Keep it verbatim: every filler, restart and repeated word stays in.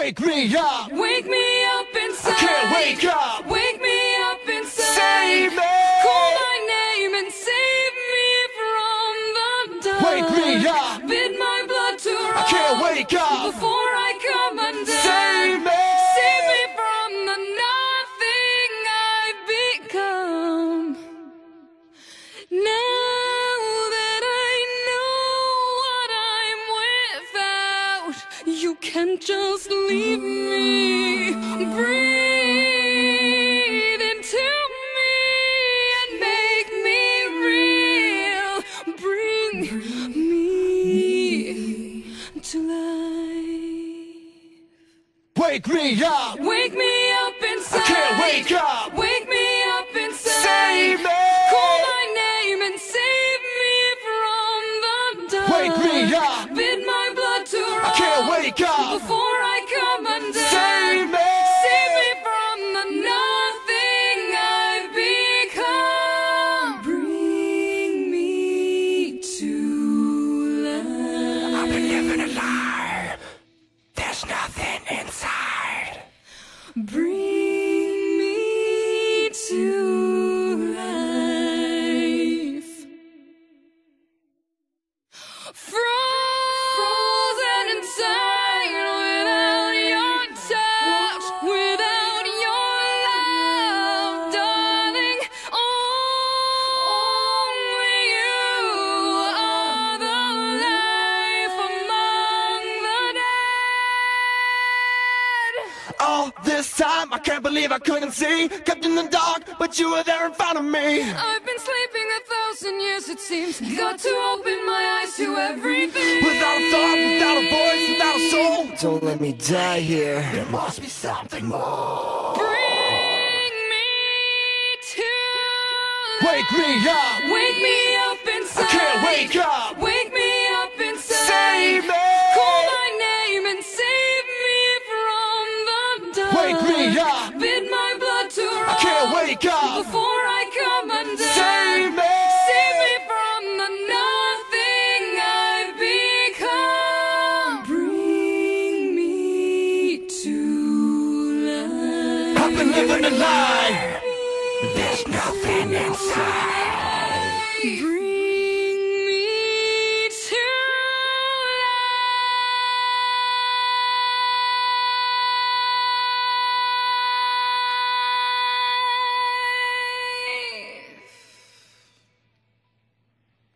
Wake me up. Wake me up inside. I can't wake up. Wake me up inside. Save me. Call my name and save me from the dark. Wake me up. Bid my blood to run. I can't wake up. Before I come undone. Save me. Save me from the nothing I've become. Now that I know what I'm without, you can't just leave me. Breathe into me and make me real. Bring me to life. Wake me up. Wake me up inside. I can't wake up. Wake me up inside. Save me. Call my name and save me from the dark. Wake me up. Bid my blood to run. I can't wake up. Before I come undone. Save me. Save me from the nothing I've become. Bring me to life. I've been living a lie. There's nothing inside. Bring me to life. Frozen inside without your touch, without your love, darling. Only you are the life among the dead. All this time, I can't believe I couldn't see. Kept in the dark, but you were there in front of me. I've been sleeping a thousand years, it seems. Got to open my eyes to everything. Without a thought, without a voice, without a soul. Don't let me die here. There must be something more. Bring me to Wake me up. Wake me up inside. I can't wake up. Wake me up inside. Save me. Call my name and save me from the dark. Wake me up. Bid my blood to run. I can't wake up. Before I come undone. Save me. Save me from the nothing I've become. Bring me to life. I've been living a lie. There's nothing inside. Bring